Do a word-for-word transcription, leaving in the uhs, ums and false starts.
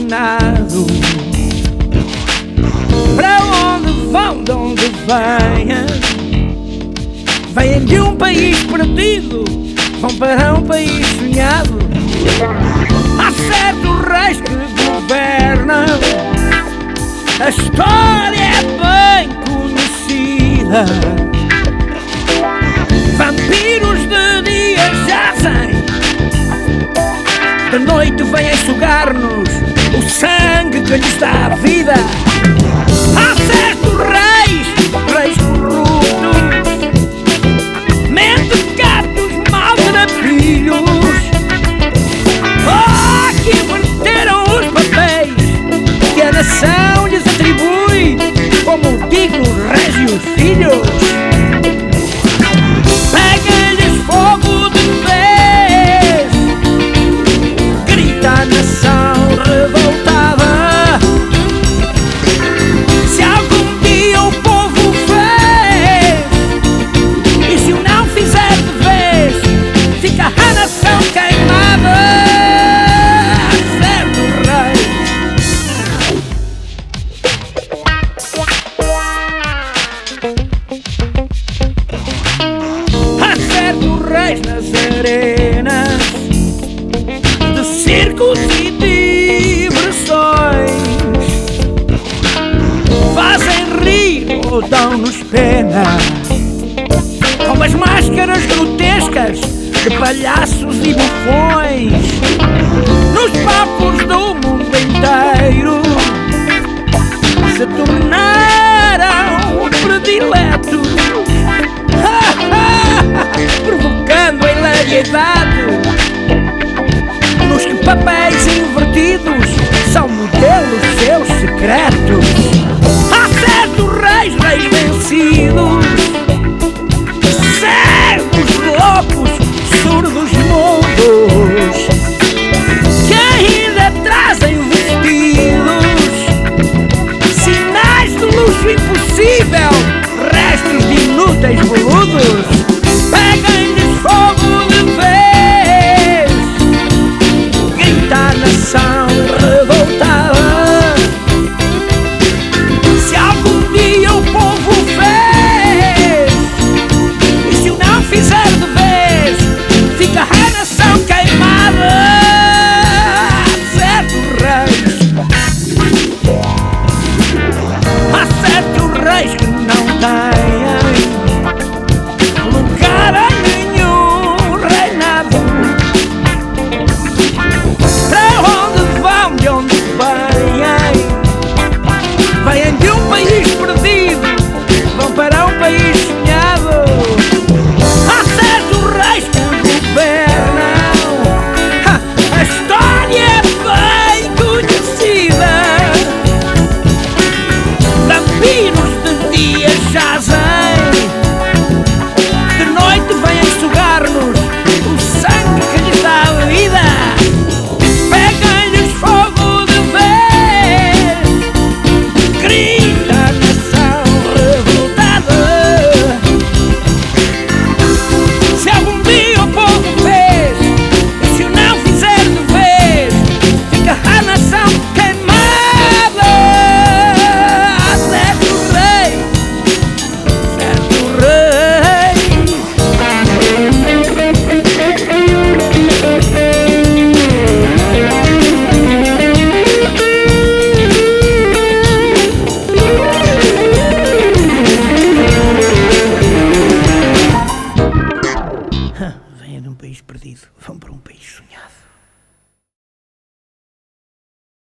iluminado. Para onde vão, de onde venham? Vêm de um país perdido, vão para um país sonhado. Há certos reis que governam, a história é bem conhecida. Vampiros de dia jazem, de noite vêm sugar-nos o sangue que lhes dá a vida. Há certos reis, reis corruptos, mendicatos, maltrapilhos, oh, que inverteram os papéis que a nação lhes atribui como dignos régios filhos. Pega-lhes fogo de vez, grita a nação revoltada. Se algum dia o povo fez, e se o não fizer de vez, fica a nação queimada. Certo rei, há certos reis nas arenas de circos e diversões, fazem rir ou dão-nos pena com as máscaras grotescas de palhaços e bufões. Nos palcos do mundo inteiro se tornaram prediletos, provocando a hilariedade, nos que papéis invertidos são modelos seus secretos. Há certos reis, reis vencidos, cegos, loucos, surdos, mudos, que ainda trazem vestidos sinais de luxo impossível, restos de inúteis boludos. Peguem-lhes fogo de vez, grita a nação